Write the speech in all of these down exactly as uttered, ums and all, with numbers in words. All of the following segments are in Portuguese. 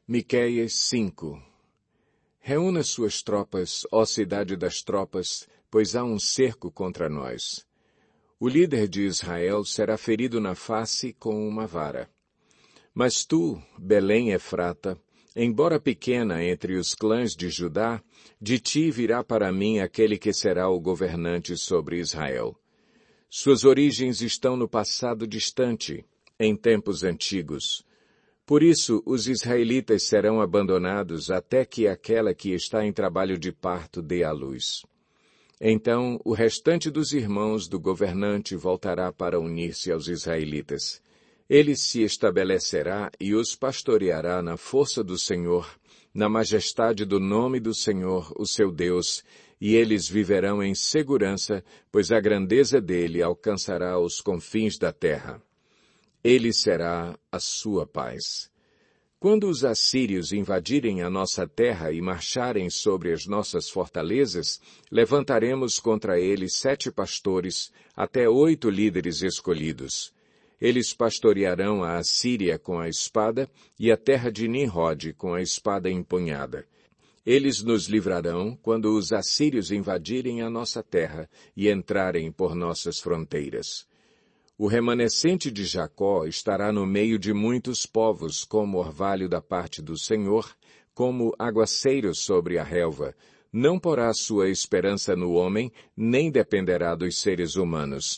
Miqueias cinco. Reúna suas tropas, ó cidade das tropas, pois há um cerco contra nós. O líder de Israel será ferido na face com uma vara. Mas tu, Belém Efrata, embora pequena entre os clãs de Judá, de ti virá para mim aquele que será o governante sobre Israel. Suas origens estão no passado distante, em tempos antigos. Por isso, os israelitas serão abandonados até que aquela que está em trabalho de parto dê à luz. Então, o restante dos irmãos do governante voltará para unir-se aos israelitas. Ele se estabelecerá e os pastoreará na força do Senhor, na majestade do nome do Senhor, o seu Deus, e eles viverão em segurança, pois a grandeza dele alcançará os confins da terra. Ele será a sua paz. Quando os assírios invadirem a nossa terra e marcharem sobre as nossas fortalezas, levantaremos contra eles sete pastores, até oito líderes escolhidos. Eles pastorearão a Assíria com a espada e a terra de Nimrod com a espada empunhada. Eles nos livrarão quando os assírios invadirem a nossa terra e entrarem por nossas fronteiras. O remanescente de Jacó estará no meio de muitos povos, como orvalho da parte do Senhor, como aguaceiro sobre a relva. Não porá sua esperança no homem, nem dependerá dos seres humanos.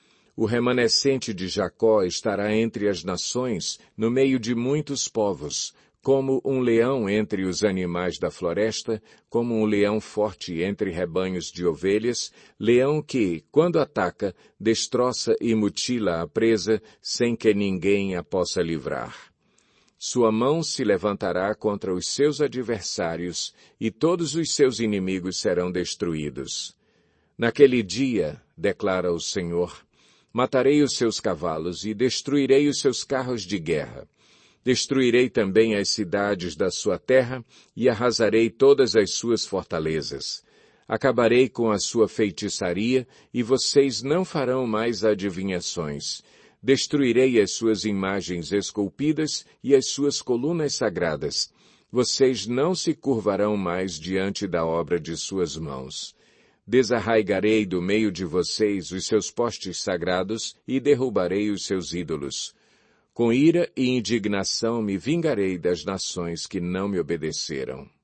O remanescente de Jacó estará entre as nações, no meio de muitos povos, como um leão entre os animais da floresta, como um leão forte entre rebanhos de ovelhas, leão que, quando ataca, destroça e mutila a presa, sem que ninguém a possa livrar. Sua mão se levantará contra os seus adversários, e todos os seus inimigos serão destruídos. Naquele dia, declara o Senhor, matarei os seus cavalos e destruirei os seus carros de guerra. Destruirei também as cidades da sua terra e arrasarei todas as suas fortalezas. Acabarei com a sua feitiçaria e vocês não farão mais adivinhações. Destruirei as suas imagens esculpidas e as suas colunas sagradas. Vocês não se curvarão mais diante da obra de suas mãos. Desarraigarei do meio de vocês os seus postes sagrados e derrubarei os seus ídolos. Com ira e indignação me vingarei das nações que não me obedeceram.